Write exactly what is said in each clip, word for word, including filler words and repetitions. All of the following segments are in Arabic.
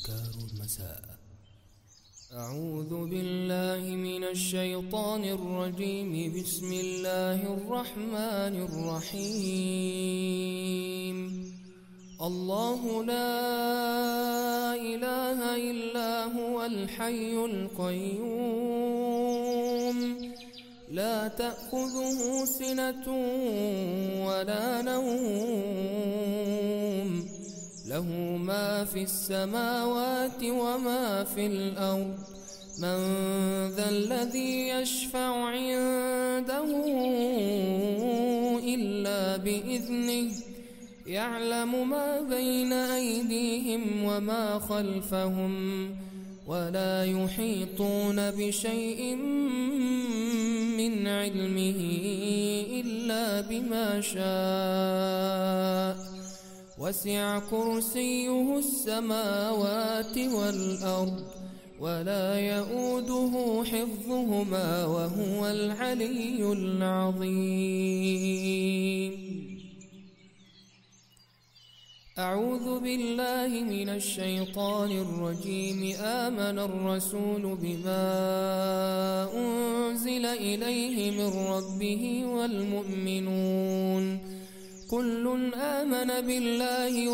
أذكار المساء. أعوذ بالله من الشيطان الرجيم. بسم الله الرحمن الرحيم. الله لا إله إلا هو الحي القيوم لا تأخذه سنة ولا نوم له ما في السماوات وما في الأرض. من ذا الذي يشفع عنده إلا بإذنه يعلم ما بين أيديهم وما خلفهم ولا يحيطون بشيء من علمه إلا بما شاء. وسع كرسيه السماوات والأرض ولا يؤوده حفظهما وهو العلي العظيم. أعوذ بالله من الشيطان الرجيم. آمن الرسول بما أنزل إليه من ربه والمؤمنون كل آمن بالله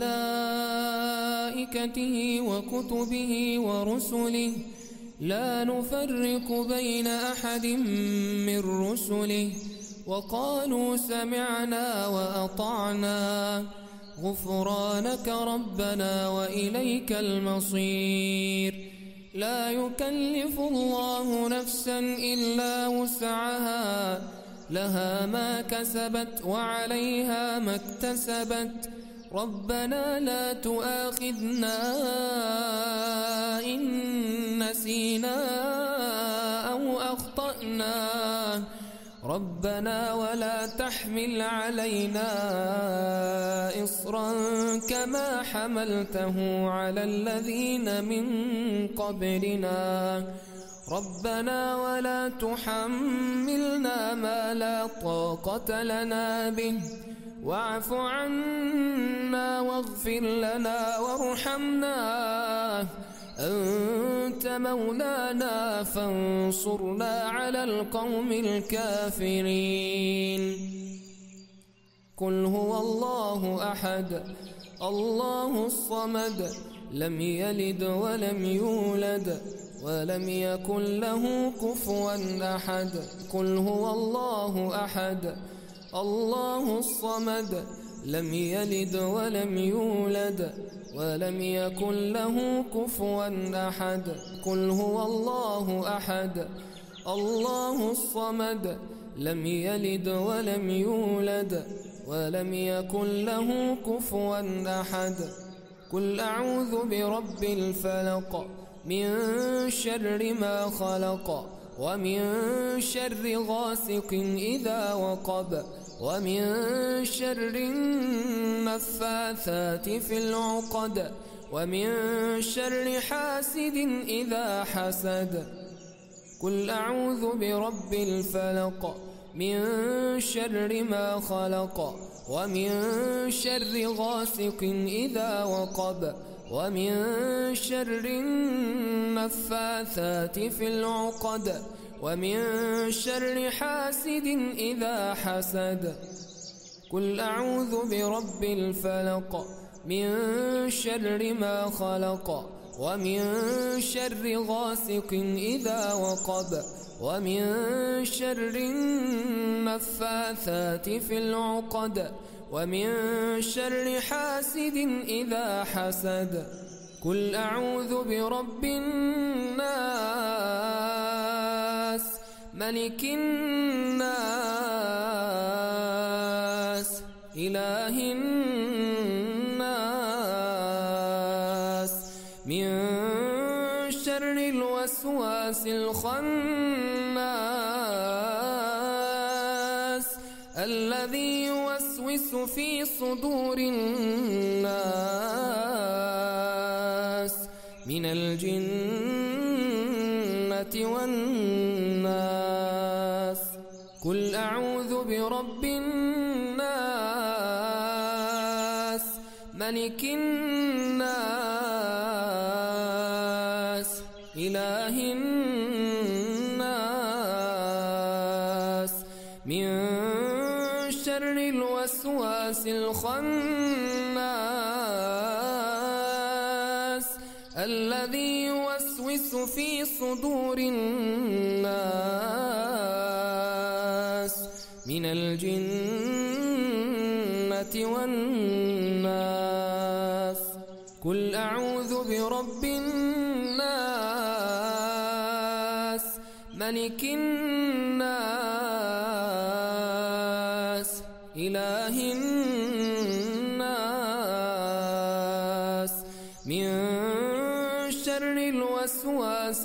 وملائكته وكتبه ورسله لا نفرق بين أحد من رسله وقالوا سمعنا وأطعنا غفرانك ربنا وإليك المصير. لا يكلف الله نفسا إلا وسعها لها ما كسبت وعليها ما اكتسبت. ربنا لا تؤاخذنا إن نسينا أو أخطأنا ربنا ولا تحمل علينا إصرا كما حملته على الذين من قبلنا ربنا ولا تحملنا ما لا طاقة لنا به واعف عنا واغفر لنا وارحمنا أنت مولانا فانصرنا على القوم الكافرين. قل هو الله أحد الله الصمد لم يلد ولم يولد ولم يكن له كفوا أحد. قل هو الله أحد الله الصمد لم يلد ولم يولد ولم يكن له كفوا أحد. قل هو الله أحد الله الصمد لم يلد ولم يولد ولم يكن له كفوا أحد. قل أعوذ برب الفلق من شر ما خلق ومن شر غاسق إذا وقب ومن شر النفاثات في العقد ومن شر حاسد إذا حسد. قل أعوذ برب الفلق من شر ما خلق ومن شر غاسق إذا وقب ومن شر النفاثات في العقد ومن شر حاسد إذا حسد. قل أعوذ برب الفلق من شر ما خلق ومن شر غاسق إذا وقب ومن شر النفاثات في العقد ومن شر حاسد إذا حسد. قل أعوذ برب الناس ملك الناس إله الناس من شر الوسواس الخناس الذي يوسوس في صدور الناس من الجنة والناس. قل أعوذ برب الناس ملك الناس إله الناس من شر الوسواس الخناس الذي يوسوس في صدور الناس من الجنة والناس. قل أعوذ برب الناس ملك الناس إله الناس من شر الوسواس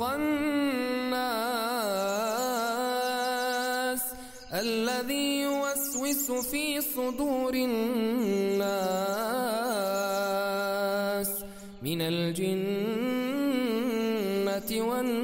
الخناس الذي يوسوس في صدور الناس من الجنة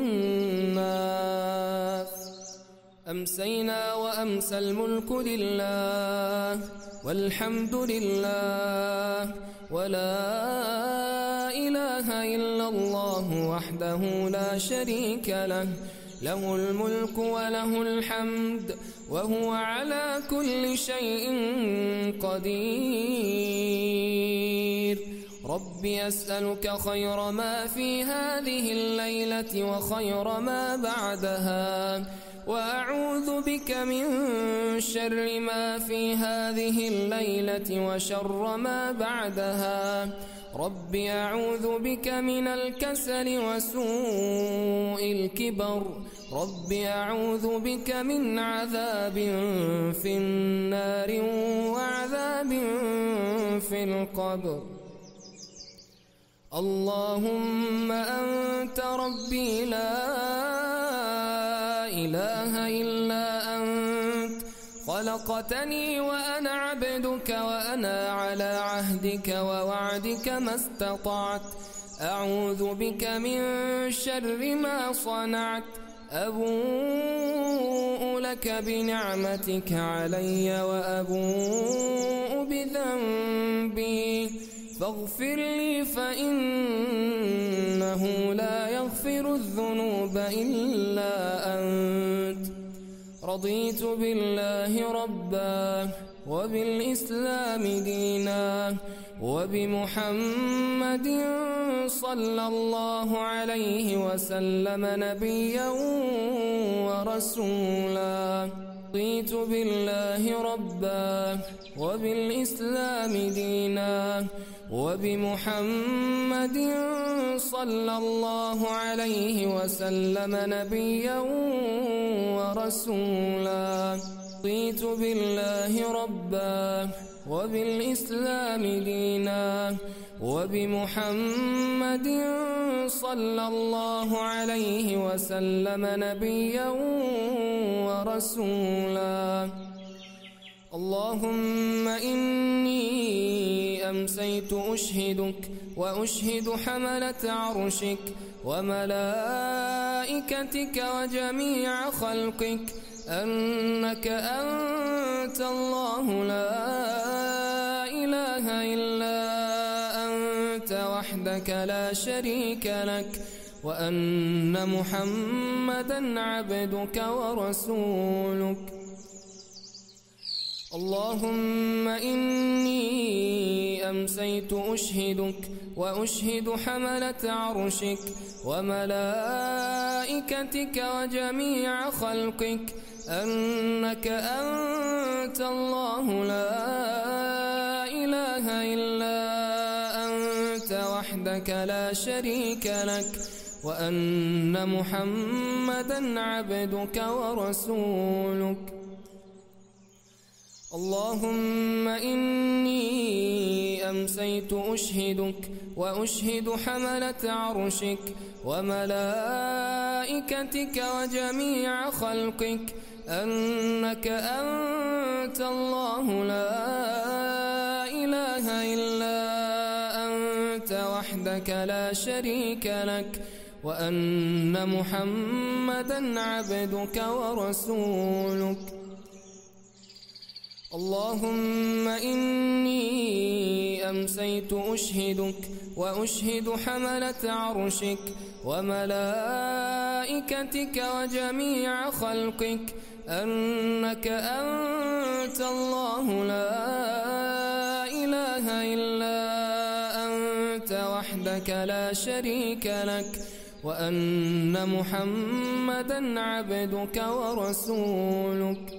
والناس. أمسينا وأمسى الملك لله والحمد لله ولا إله إلا الله وحده لا شريك له له الملك وله الحمد وهو على كل شيء قدير. ربي أسألك خير ما في هذه الليلة وخير ما بعدها وأعوذ بك من شر ما في هذه الليلة وشر ما بعدها. ربي أعوذ بك من الكسل وسوء الكبر. ربي أعوذ بك من عذاب في النار وعذاب في القبر. اللهم أنت ربي لا إله إلا أنت خلقتني وأنا عبدك وأنا على عهدك ووعدك ما استطعت. أعوذ بك من شر ما صنعت. أبوء لك بنعمتك علي وأبوء بذنبي فاغفر لي فإنه لا يغفر الذنوب إلا أنت. رضيت بالله ربا وبالإسلام دينا وبمحمد صلى الله عليه وسلم نبيا ورسولا. رضيت بالله ربا وبالإسلام دينا وبمحمد صلى الله عليه وسلم نبيا ورسولا. رضيت بالله ربا وبالإسلام دينا وبمحمد صلى الله عليه وسلم نبيا ورسولا. اللهم إني أمسيت أشهدك وأشهد حملة عرشك وملائكتك وجميع خلقك أنك أنت الله لا إله إلا أنت وحدك لا شريك لك وأن محمدا عبدك ورسولك. اللهم إني أمسيت أشهدك وأشهد حملة عرشك وملائكتك وجميع خلقك أنك أنت الله لا إله إلا أنت وحدك لا شريك لك وأن محمدا عبدك ورسولك. اللهم إني أمسيت أشهدك وأشهد حملة عرشك وملائكتك وجميع خلقك أنك أنت الله لا إله إلا أنت وحدك لا شريك لك وأن محمدا عبدك ورسولك. اللهم إني أمسيت أشهدك وأشهد حملة عرشك وملائكتك وجميع خلقك أنك أنت الله لا إله إلا أنت وحدك لا شريك لك وأن محمدا عبدك ورسولك.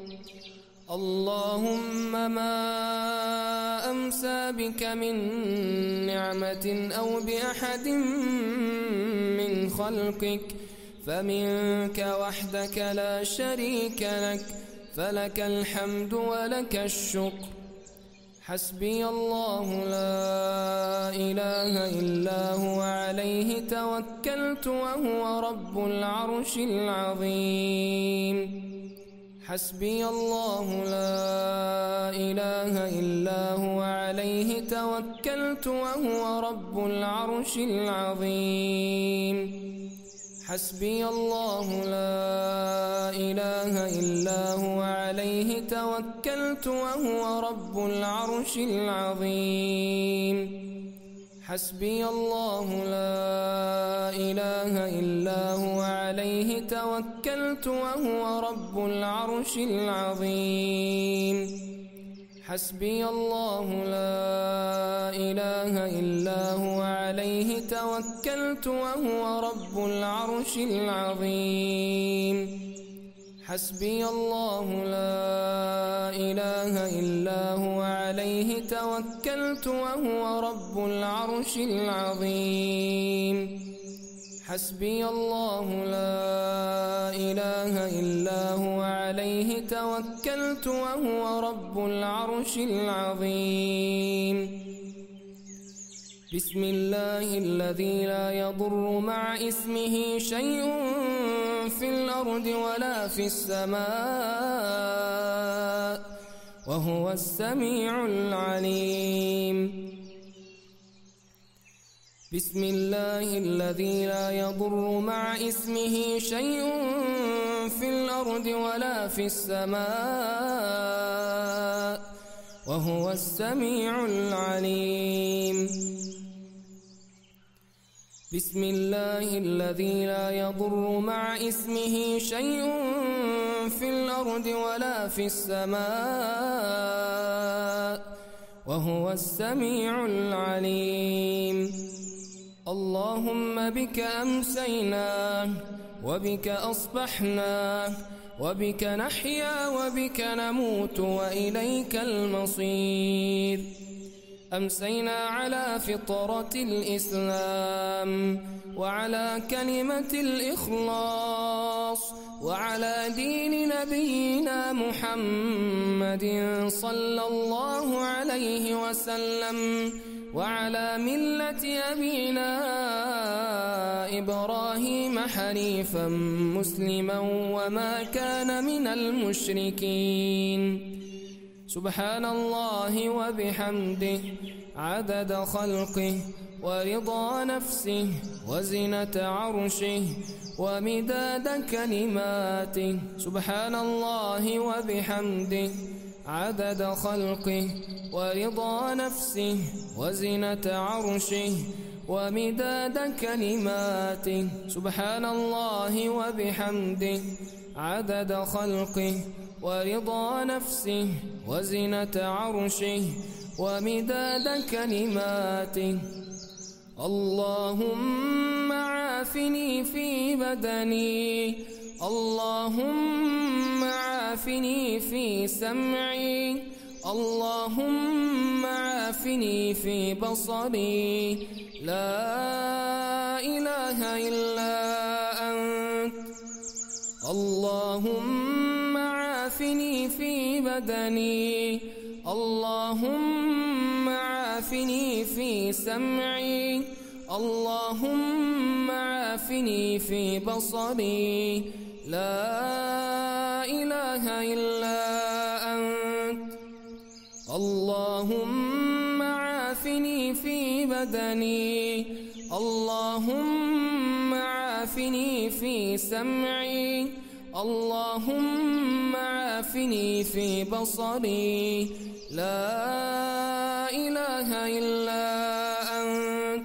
اللهم ما أمسى بك من نعمة أو بأحد من خلقك فمنك وحدك لا شريك لك فلك الحمد ولك الشكر. حسبي الله لا إله إلا هو عليه توكلت وهو رب العرش العظيم. حسبي الله لا إله إلا هو عليه توكلت وهو رب العرش العظيم. حسبي الله لا إله إلا هو عليه توكلت وهو رب العرش العظيم. حسبي الله لا إله إلا هو عليه توكلت وهو رب العرش العظيم. حسبي الله لا إله إلا هو عليه توكلت وهو رب العرش العظيم. حسبي الله لا إله إلا هو عليه توكلت وهو رب العرش العظيم. حسبي الله لا إله إلا هو عليه توكلت وهو رب العرش العظيم. بسم الله الذي لا يضر مع اسمه شيء في الأرض ولا في السماء وهو السميع العليم. بسم الله الذي لا يضر مع اسمه شيء في الأرض ولا في السماء وهو السميع العليم. بسم الله الذي لا يضر مع اسمه شيء في الأرض ولا في السماء وهو السميع العليم. اللهم بك أمسينا وبك أصبحنا وبك نحيا وبك نموت وإليك المصير. أمسينا على فطرة الإسلام وعلى كلمة الإخلاص وعلى دين نبينا محمد صلى الله عليه وسلم وعلى ملة أبينا إبراهيم حنيفا مسلما وما كان من المشركين. سبحان الله وبحمده عدد خلقه ورضا نفسه وزنة عرشه ومداد كلماته. سبحان الله وبحمده عدد خلقه ورضا نفسه وزنة عرشه ومداد كلماته. سبحان الله وبحمده عدد خلقه ورضا نفسه وزنة عرشه ومداد كلماته. اللهم عافني في بدني، اللهم عافني في سمعي، اللهم عافني في بصري. لا إله إلا أنت. اللهم عافني في بدني، اللهم عافني في سمعي، اللهم عافني في بصري. لا إله إلا أنت. اللهم عافني في بدني، اللهم عافني في سمعي، اللهم عافني عافني في بصري. لا إله إلا أنت.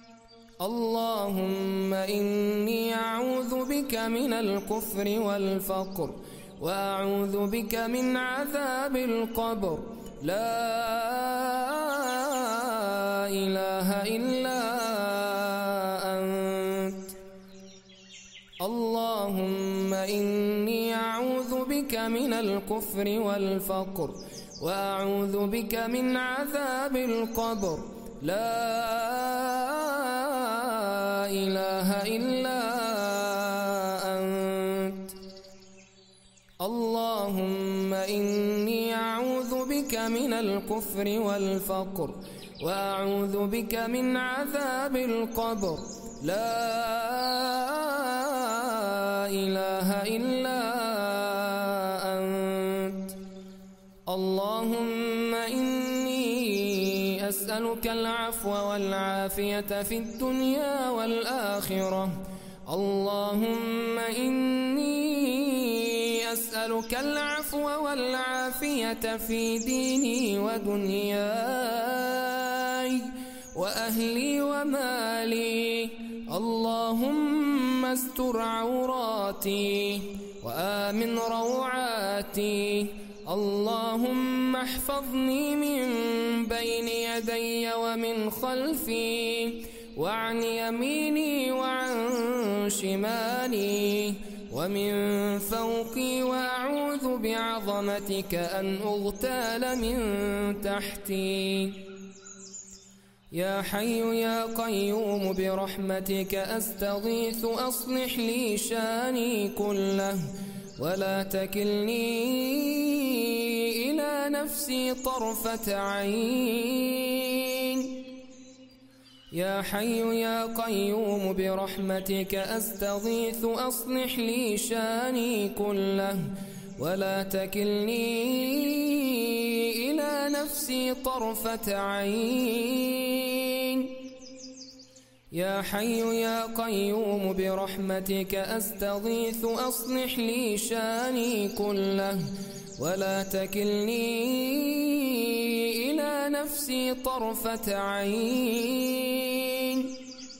اللهم إني أعوذ بك من الكفر والفقر، وأعوذ بك من عذاب القبر. لا إله إلا أنت. اللهم إني أعوذ بك من الكفر والفقر، وأعوذ بك من عذاب القبر. لا إله إلا أنت. اللهم إني أعوذ بك من الكفر والفقر، وأعوذ بك من عذاب القبر. لا إله إلا أنت. اللهم إني أسألك العفو والعافية في الدنيا والآخرة. اللهم إني أسألك العفو والعافية في ديني ودنياي وأهلي ومالي. اللهم استر عوراتي وآمن روعاتي. اللهم احفظني من بين يدي ومن خلفي، وعن يميني وعن شمالي ومن فوقي، وأعوذ بعظمتك أن أغتال من تحتي. يا حي يا قيوم برحمتك أستغيث أصلح لي شاني كله، ولا تكلني إلى نفسي طرفة عين. يا حي يا قيوم برحمتك أستغيث أصلح لي شاني كله، ولا تكلني إلى نفسي طرفة عين. يا حي يا قيوم برحمتك أستغيث أصلح لي شاني كله، ولا تكلني إلى نفسي طرفة عين.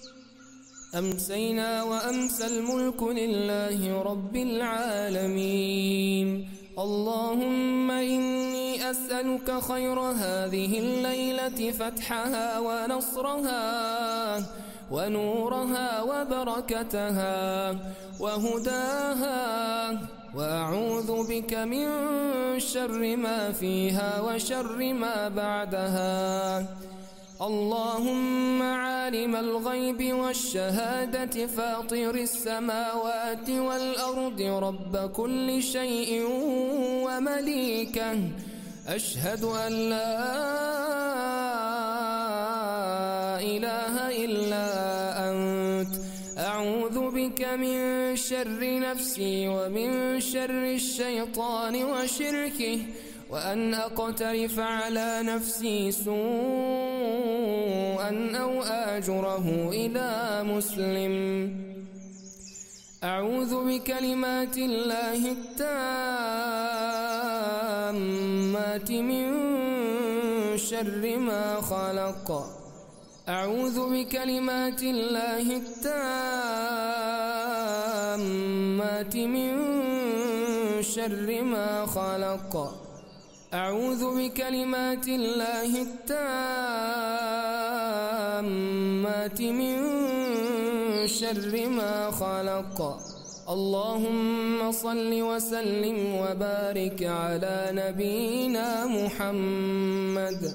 أمسينا وأمسى الملك لله رب العالمين. اللهم إني أسألك خير هذه الليلة فتحها ونصرها ونورها وبركتها وهداها، وأعوذ بك من شر ما فيها وشر ما بعدها. اللهم عالم الغيب والشهادة فاطر السماوات والأرض رب كل شيء ومليكه، أشهد أن لا إله إلا أنت. أعوذ بك من شر نفسي ومن شر الشيطان وشركه، وأن أقترف على نفسي سوءا أو آجره إلى مسلم. أعوذ بكلمات الله التامات من شر ما خلق. أعوذ بكلمات الله التامات من شر ما خلق. أعوذ بكلمات الله التامات من شر ما خلق. اللهم صل وسلم وبارك على نبينا محمد.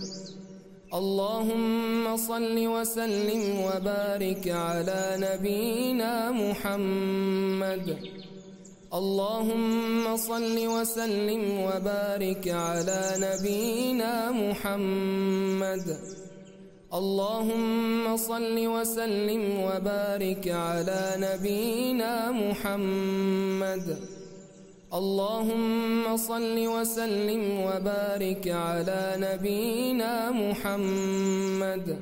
اللهم صل وسلم وبارك على نبينا محمد. اللهم صل وسلم وبارك على نبينا محمد. اللهم صل وسلم وبارك على نبينا محمد. اللهم صل وسلم وبارك على نبينا محمد.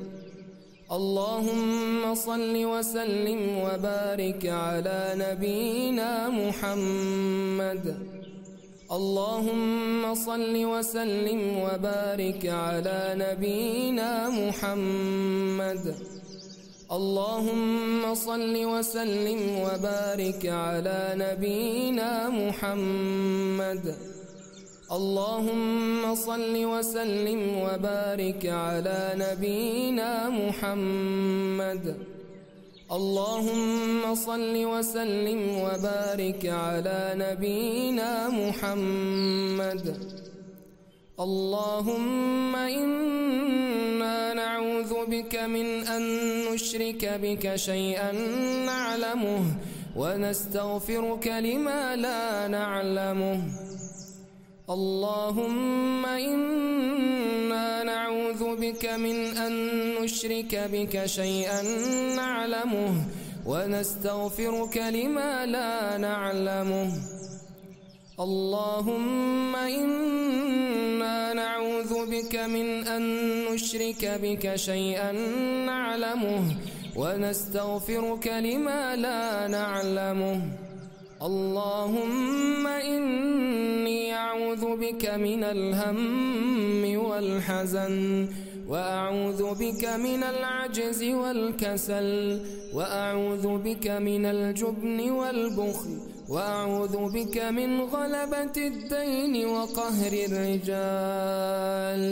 اللهم صل وسلم وبارك على نبينا محمد. اللهم صل وسلم وبارك على نبينا محمد اللهم صل وسلم وبارك على نبينا محمد اللهم صل وسلم وبارك على نبينا محمد اللهم صل وسلم وبارك على نبينا محمد اللهم إنا نعوذ بك من أن نشرك بك شيئا نعلمه ونستغفرك لما لا نعلمه اللهم إنا نعوذ بك من أن نشرك بك شيئا نعلمه ونستغفرك لما لا نعلمه اللهم إنا نعوذ بك من أن نشرك بك شيئا نعلمه ونستغفرك لما لا نعلمه اللهم إني أعوذ بك من الهم والحزن وأعوذ بك من العجز والكسل وأعوذ بك من الجبن والبخل وأعوذ بك من غلبة الدين وقهر الرجال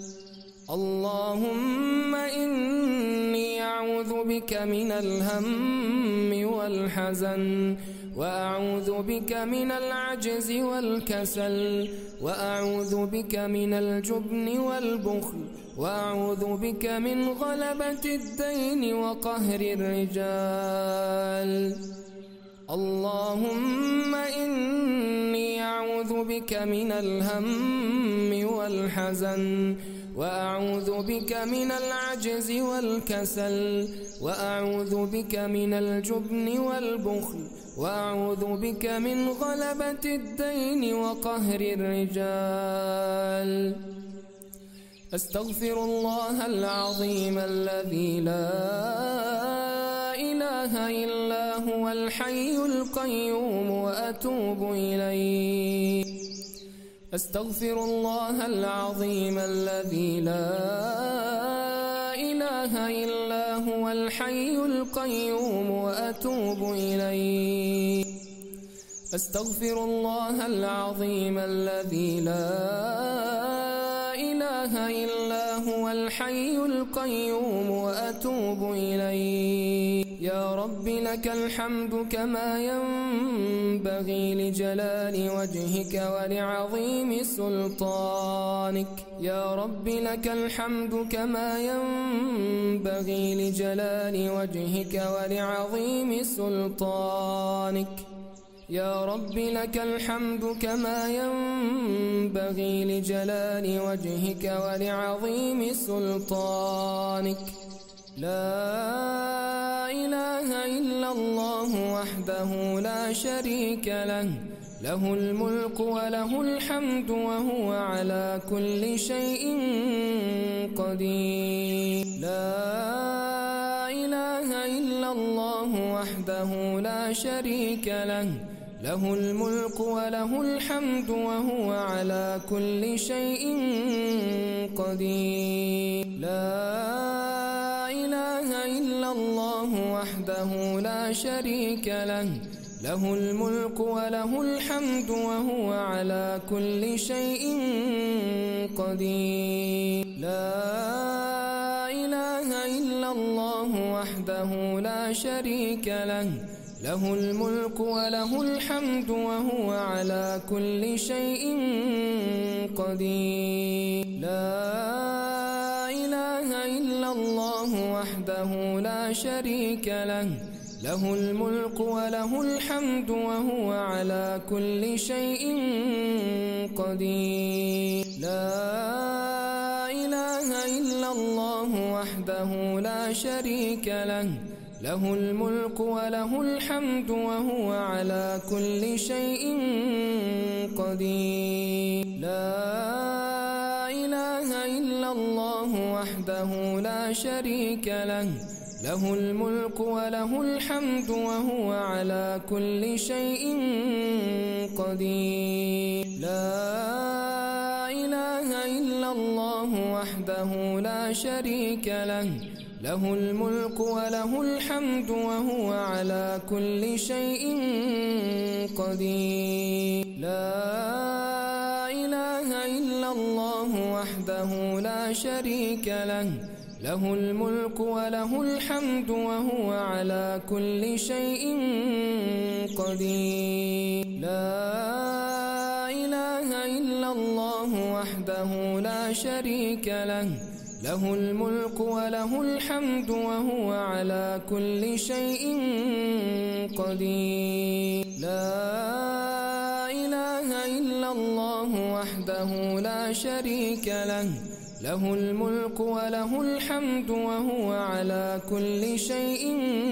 اللهم إني أعوذ بك من الهم والحزن وأعوذ بك من العجز والكسل وأعوذ بك من الجبن والبخل وأعوذ بك من غلبة الدين وقهر الرجال اللهم إني أعوذ بك من الهم والحزن وأعوذ بك من العجز والكسل وأعوذ بك من الجبن والبخل وأعوذ بك من غلبة الدين وقهر الرجال أستغفر الله العظيم الذي لا إله إلا هو الحي القيوم وأتوب إليه أستغفر الله العظيم الذي لا إله إلا هو الحي القيوم وأتوب إليه أستغفر الله العظيم الذي لا إله إلا هو الحي القيوم وأتوب إليه يا رب لك الحمد كما ينبغي لجلال وجهك ولعظيم سلطانك يا رب لك الحمد كما ينبغي لجلال وجهك ولعظيم سلطانك يا رب لك الحمد كما ينبغي لجلال وجهك ولعظيم سلطانك لا إله إلا الله وحده لا شريك له له الملك وله الحمد وهو على كل شيء قدير لا إله إلا الله وحده لا شريك له له الملك وله الحمد وهو على كل شيء قدير لا إله إلا الله وحده لا شريك له له الملك وله الحمد وهو على كل شيء قدير لا إله إلا الله وحده لا شريك له له الملك وله الحمد وهو على كل شيء قدير لا إله إلا الله وحده لا شريك له له الملك وله الحمد وهو على كل شيء قدير لا إله إلا الله وحده لا شريك له له الملك وله الحمد وهو على كل شيء قدير لا إله إلا الله وحده لا شريك له له الملك وله الحمد وهو على كل شيء قدير. لا إله إلا الله وحده لا شريك له له الملك وله الحمد وهو على كل شيء قدير. لا إله إلا الله وحده لا شريك له له الملك وله الحمد وهو على كل شيء قدير. لا إله إلا الله وحده لا شريك له له الملك وله الحمد وهو على كل شيء قدير. لا إله إلا الله وحده لا شريك له له الملك وله الحمد وهو على كل شيء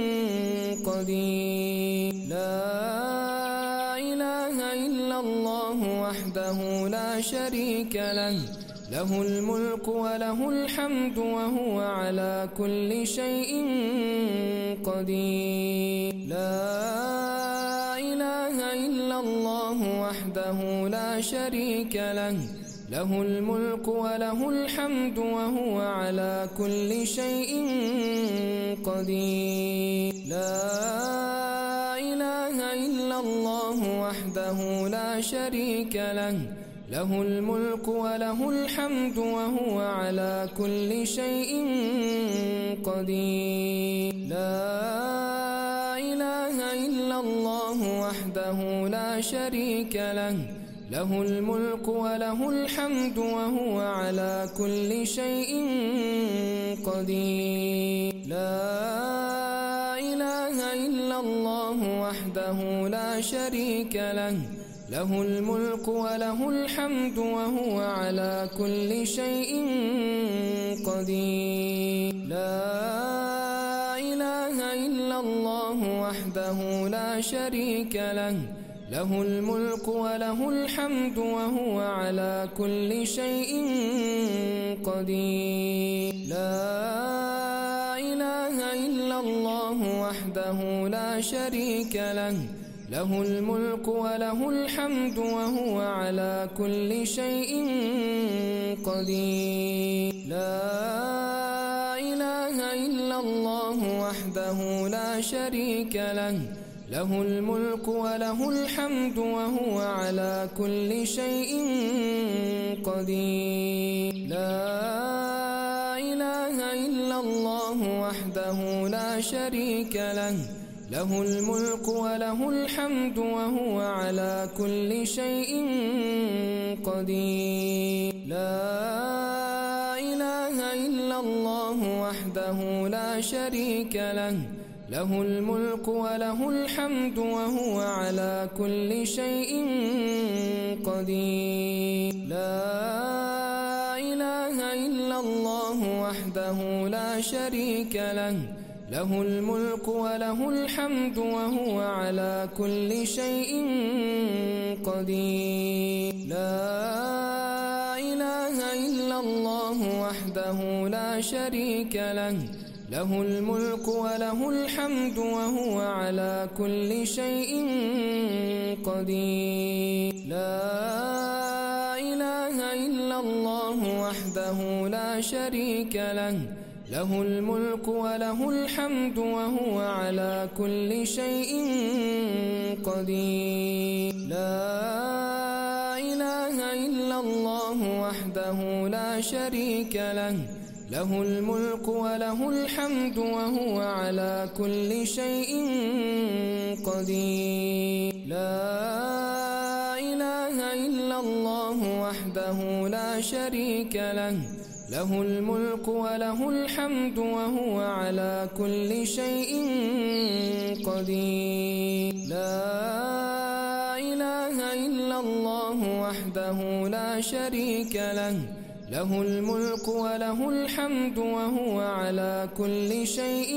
قدير. لا إله إلا الله وحده لا شريك له له الملك وله الحمد وهو على كل شيء قدير. لا إله إلا الله وحده لا شريك له له الملك وله الحمد وهو على كل شيء قدير. لا إله إلا الله وحده لا شريك له له الملك وله الحمد وهو على كل شيء قدير. لا إله إلا الله وحده لا شريك له له الملك وله الحمد وهو على كل شيء قدير. لا إله إلا الله وحده لا شريك له له الملك وله الحمد وهو على كل شيء قدير. لا إله إلا الله وحده لا شريك له له الملك وله الحمد وهو على كل شيء قدير. لا إله إلا الله وحده لا شريك له له الملك وله الحمد وهو على كل شيء قدير. لا إله إلا الله وحده لا شريك له له الملك وله الحمد وهو على كل شيء قدير. لا إله إلا الله وحده لا شريك له له الملك وله الحمد وهو على كل شيء قدير. لا إله إلا الله وحده لا شريك له له الملك وله الحمد وهو على كل شيء قدير. لا إله إلا الله وحده لا شريك له له الملك وله الحمد وهو على كل شيء قدير. لا إله إلا الله وحده لا شريك له له الملك وله الحمد وهو على كل شيء قدير. لا إله إلا الله وحده لا شريك له له الملك وله الحمد وهو على كل شيء قدير. لا إله إلا الله وحده لا شريك له له الملك وله الحمد وهو على كل شيء قدير. لا إله إلا الله وحده لا شريك له له الملك وله الحمد وهو على كل شيء قدير. لا إله إلا الله وحده لا شريك له له الملك وله الحمد وهو على كل شيء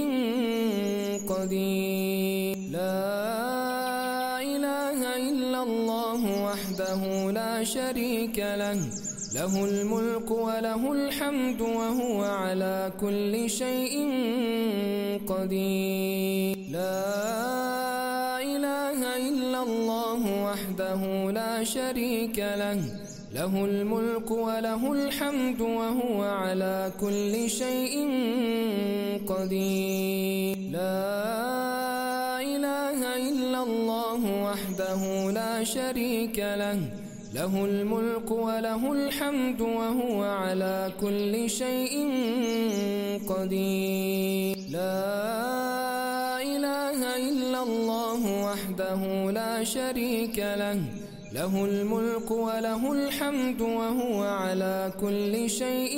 قدير. لا إله إلا الله وحده لا شريك له له الملك وله الحمد وهو على كل شيء قدير. لا إله إلا الله وحده لا شريك له، له الملك وله الحمد وهو على كل شيء قدير. لا إله إلا الله وحده لا شريك له، له الملك وله الحمد وهو على كل شيء قدير. لا إله إلا الله وحده لا شريك له، له الملك وله الحمد وهو على كل شيء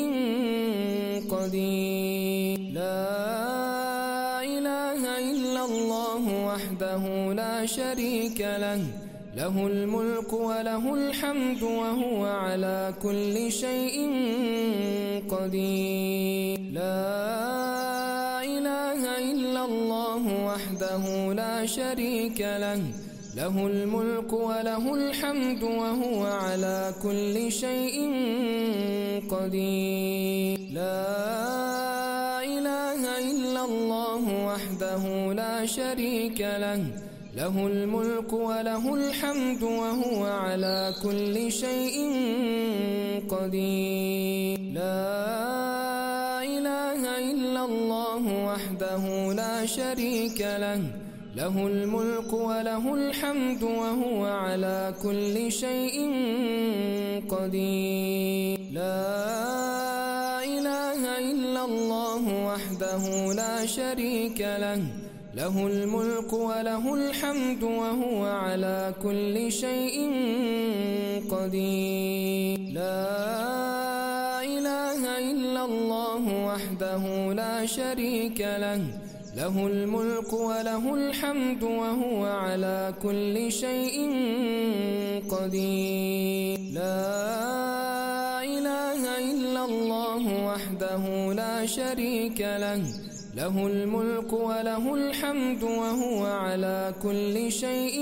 قدير. لا إله إلا الله وحده لا شريك له، له الملك وله الحمد وهو على كل شيء قدير. لا إله إلا الله وحده لا شريك له، له الملك وله الحمد وهو على كل شيء قدير. لا إله إلا الله وحده لا شريك له، له الملك وله الحمد وهو على كل شيء قدير. لا إله إلا الله وحده لا شريك له، له الملك وله الحمد وهو على كل شيء قدير. لا إله إلا الله وحده لا شريك له، له الملك وله الحمد وهو على كل شيء قدير. لا إله إلا الله وحده لا شريك له، له الملك وله الحمد وهو على كل شيء قدير. لا إله إلا الله وحده لا شريك له، له الملك وله الحمد وهو على كل شيء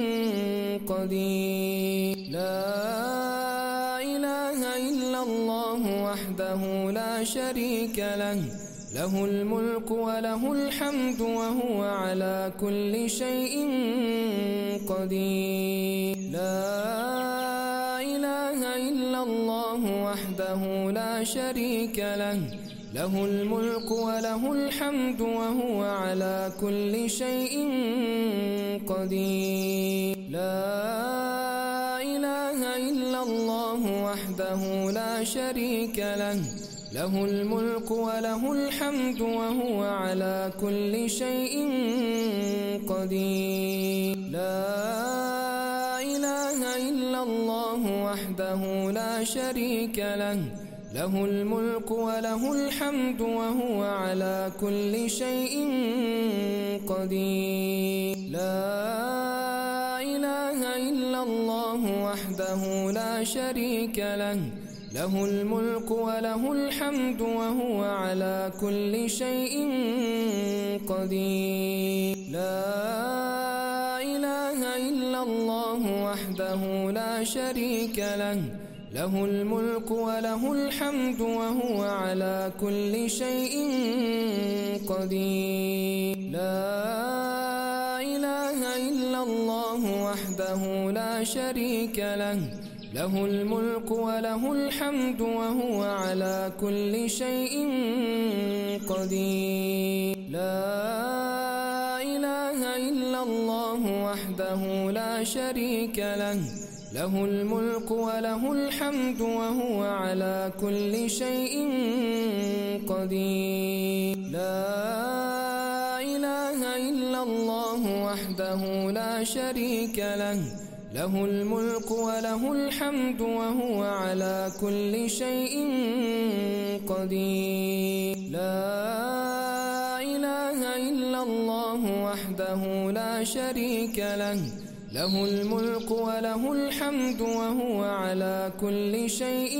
قدير. لا إله إلا الله وحده لا شريك له، له الملك وله الحمد وهو على كل شيء قدير. لا إله إلا الله وحده لا شريك له، له الملك وله الحمد وهو على كل شيء قدير. لا إله إلا الله وحده لا شريك له، له الملك وله الحمد وهو على كل شيء قدير. لا إله إلا الله وحده لا شريك له، له الملك وله الحمد وهو على كل شيء قدير. لا إله إلا الله وحده لا شريك له، له الملك وله الحمد وهو على كل شيء قدير. لا إله إلا الله وحده لا شريك له، له الملك وله الحمد وهو على كل شيء قدير. لا إله إلا الله وحده لا شريك له، له الملك وله الحمد وهو على كل شيء قدير. لا إله إلا الله وحده لا شريك له، له الملك وله الحمد وهو على كل شيء قدير. لا إله إلا الله وحده لا شريك له، له الملك وله الحمد وهو على كل شيء قدير. لا إله إلا الله وحده لا شريك له، له الملك وله الحمد وهو على كل شيء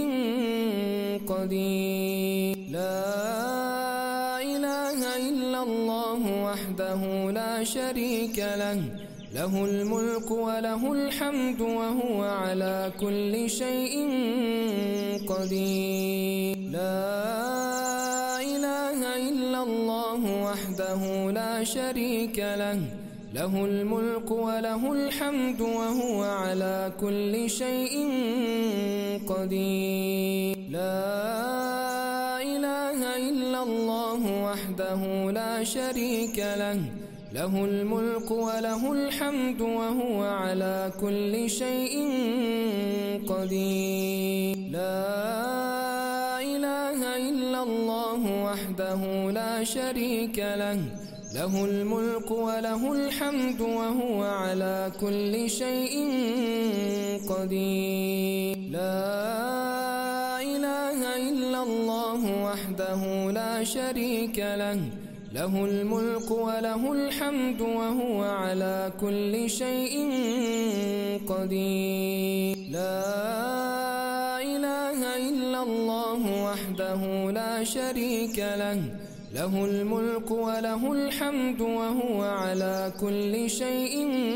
قدير. لا إله إلا الله وحده لا شريك له، له الملك وله الحمد وهو على كل شيء قدير. لا إله إلا إلا الله وحده لا شريك له له الملك وله الحمد وهو على كل شيء قدير لا إله إلا الله وحده لا شريك له له الملك وله الحمد وهو على كل شيء قدير لا إله إلا الله وحده لا شريك له له الملك وله الحمد وهو على كل شيء قدير لا إله إلا الله وحده لا شريك له له الملك وله الحمد وهو على كل شيء قدير لا إله إلا الله وحده لا شريك له له الملك وله الحمد وهو على كل شيء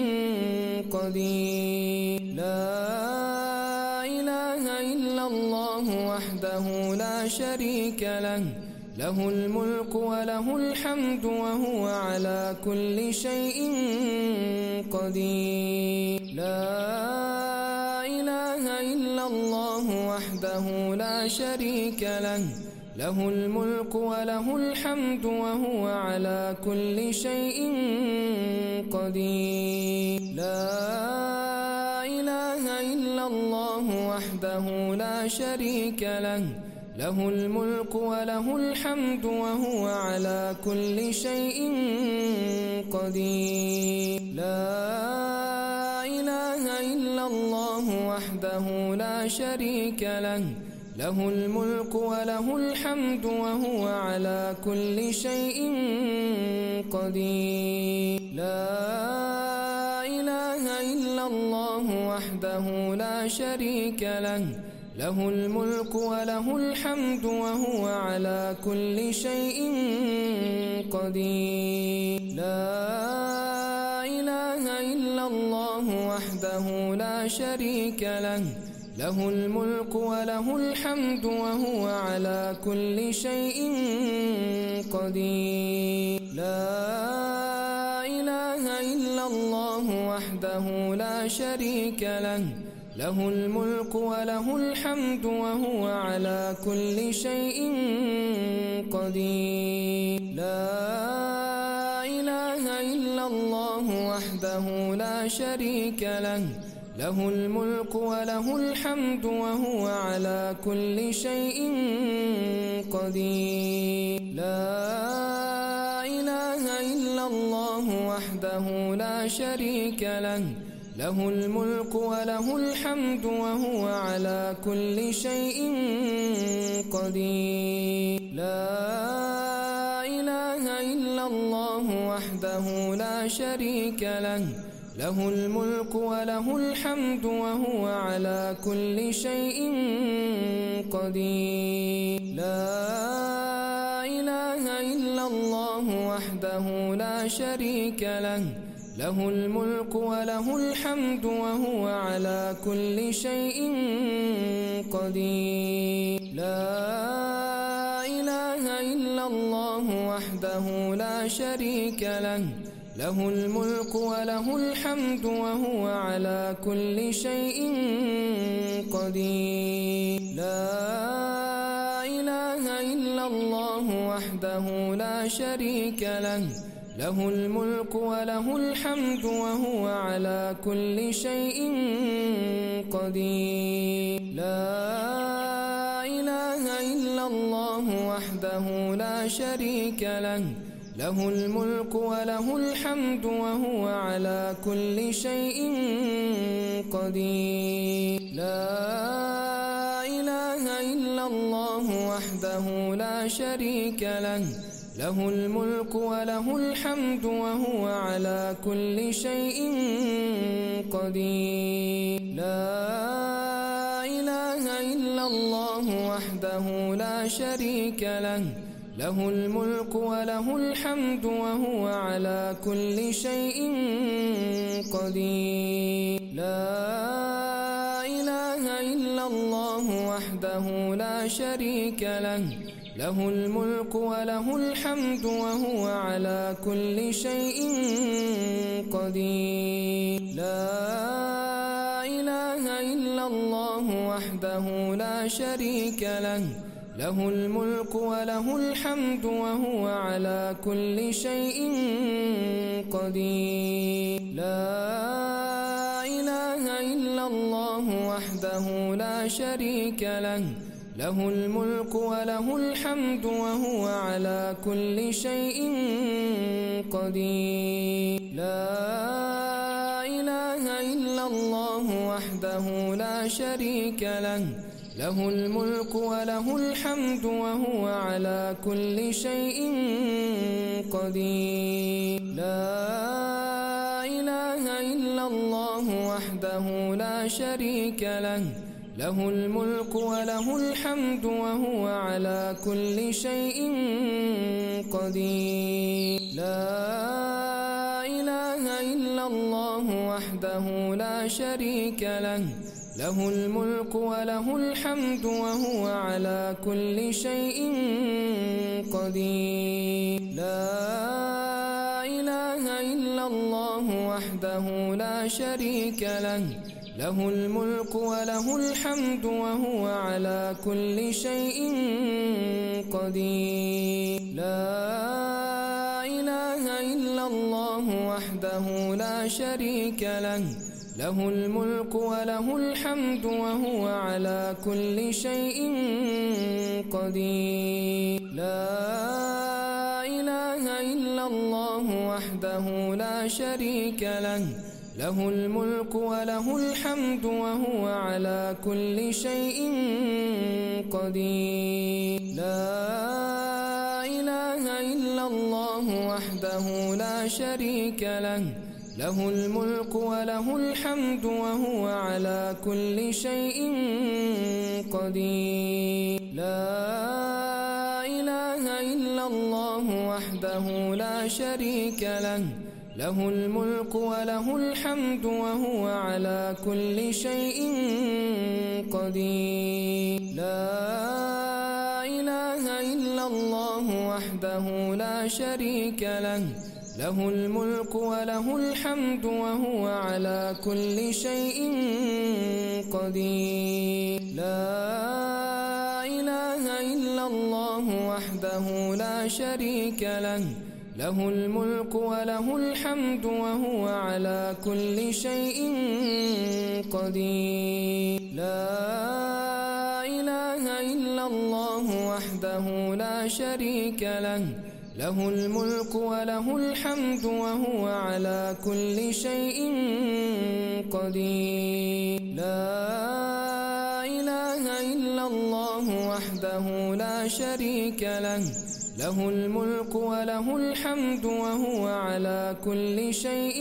قدير لا إله إلا الله وحده لا شريك له له الملك وله الحمد وهو على كل شيء قدير لا إله إلا الله وحده لا شريك له له الملك وله الحمد وهو على كل شيء قدير لا إله إلا الله وحده لا شريك له له الملك وله الحمد وهو على كل شيء قدير لا إله إلا الله وحده لا شريك له له الملك وله الحمد وهو على كل شيء قدير لا إله إلا الله وحده لا شريك له له الملك وله الحمد وهو على كل شيء قدير لا إله إلا الله وحده لا شريك له له الملك وله الحمد وهو على كل شيء قدير لا إله إلا الله وحده لا شريك له له الملك وله الحمد وهو على كل شيء قدير لا إله إلا الله وحده لا شريك له له الملك وله الحمد وهو على كل شيء قدير لا إله إلا الله وحده لا شريك له له الملك وله الحمد وهو على كل شيء قدير لا إله إلا الله وحده لا شريك له له الملك وله الحمد وهو على كل شيء قدير لا إله إلا الله وحده لا شريك له له الملك وله الحمد وهو على كل شيء قدير لا إله إلا الله وحده لا شريك له له الملك وله الحمد وهو على كل شيء قدير لا إله إلا الله وحده لا شريك له له الملك وله الحمد وهو على كل شيء قدير لا إله إلا الله وحده لا شريك له له الملك وله الحمد وهو على كل شيء قدير لا إله إلا الله وحده لا شريك له له الملك وله الحمد وهو على كل شيء قدير لا إله إلا الله وحده لا شريك له له الملك وله الحمد وهو على كل شيء قدير لا إله إلا الله وحده لا شريك له له الملك وله الحمد وهو على كل شيء قدير. لا إله إلا الله وحده لا شريك له له الملك وله الحمد وهو على كل شيء قدير. لا إله إلا الله وحده لا شريك له له الملك وله الحمد وهو على كل شيء قدير. لا إله إلا الله وحده لا شريك له له الملك وله الحمد وهو على كل شيء قدير. لا إله إلا الله وحده لا شريك له له الملك وله الحمد وهو على كل شيء قدير. لا إله إلا الله وحده لا شريك له له الملك وله الحمد وهو على كل شيء قدير. لا إله إلا الله وحده لا شريك له له الملك وله الحمد وهو على كل شيء قدير. لا إله إلا الله وحده لا شريك له له الملك وله الحمد وهو على كل شيء قدير. لا إله إلا الله وحده لا شريك له له الملك وله الحمد وهو على كل شيء قدير. لا إله إلا الله وحده لا شريك له له الملك وله الحمد وهو على كل شيء قدير. لا إله إلا الله وحده لا شريك له له الملك وله الحمد وهو على كل شيء قدير. لا إله إلا الله وحده لا شريك له له الملك وله الحمد وهو على كل شيء قدير. لا إله إلا الله وحده لا شريك له له الملك وله الحمد وهو على كل شيء قدير. لا إله إلا الله وحده لا شريك له له الملك وله الحمد وهو على كل شيء قدير. لا إله إلا الله وحده لا شريك له له الملك وله الحمد وهو على كل شيء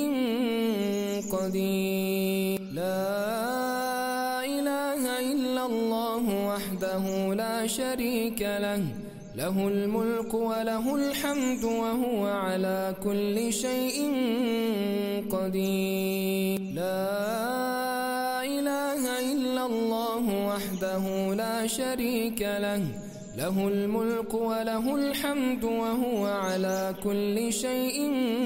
قدير. لا إله إلا الله وحده لا شريك له له الملك وله الحمد وهو على كل شيء قدير. لا إله إلا الله وحده لا شريك له له الملك وله الحمد وهو على كل شيء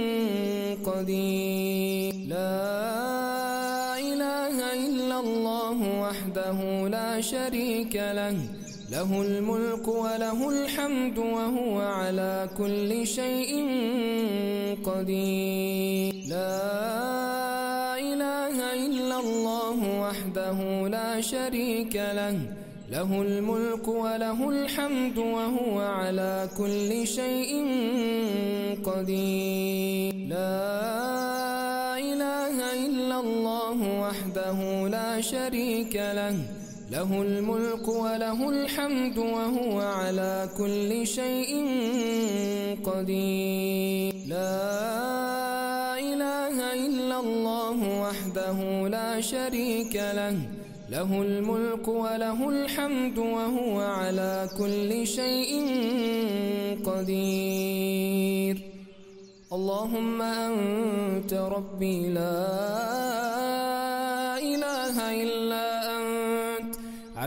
قدير. لا إله إلا الله وحده لا شريك له له الملك وله الحمد وهو على كل شيء قدير. لا إله إلا الله وحده لا شريك له له الملك وله الحمد وهو على كل شيء قدير. لا إله إلا الله وحده لا شريك له له الملك وله الحمد وهو على كل شيء قدير. لا إله إلا الله وحده لا شريك له له الملك وله الحمد وهو على كل شيء قدير. اللهم أنت ربي لا إله إلا أنت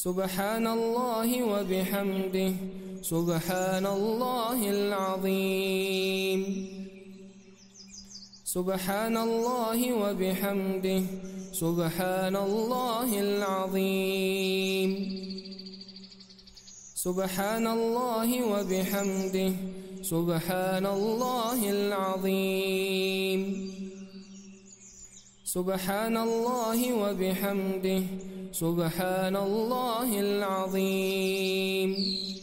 سبحان الله وبحمده سبحان الله العظيم سبحان الله وبحمده سبحان الله العظيم سبحان الله وبحمده سبحان الله العظيم سبحان الله وبحمده سبحان الله العظيم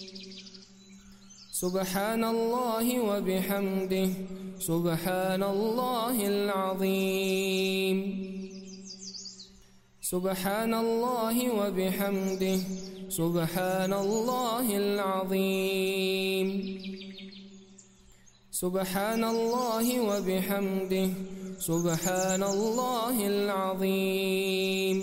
سبحان الله وبحمده سبحان الله العظيم سبحان الله وبحمده سبحان الله العظيم سبحان الله وبحمده سبحان الله العظيم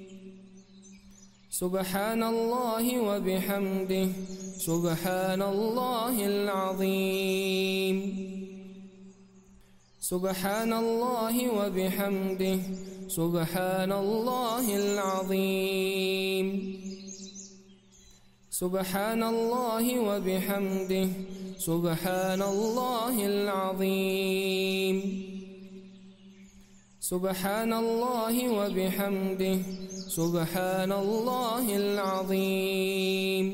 سبحان الله وبحمده سبحان الله العظيم سبحان الله وبحمده سبحان الله العظيم سبحان الله وبحمده سبحان الله العظيم سبحان الله وبحمده سبحان الله العظيم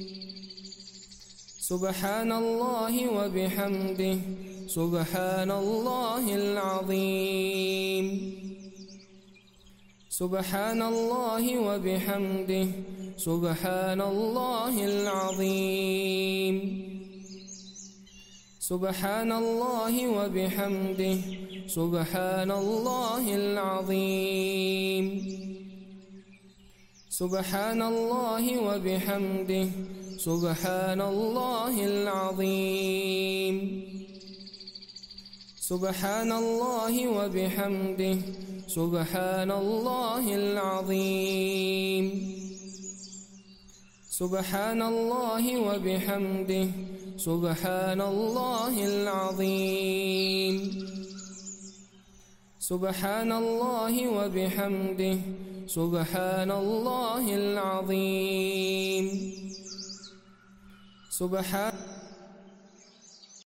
سبحان الله وبحمده سبحان الله العظيم سبحان الله وبحمده سبحان الله العظيم سبحان الله وبحمده سبحان الله العظيم سبحان الله وبحمده سبحان الله العظيم سبحان الله وبحمده سبحان الله العظيم سبحان الله وبحمده سبحان الله العظيم سبحان الله وبحمده سبحان الله العظيم سبحان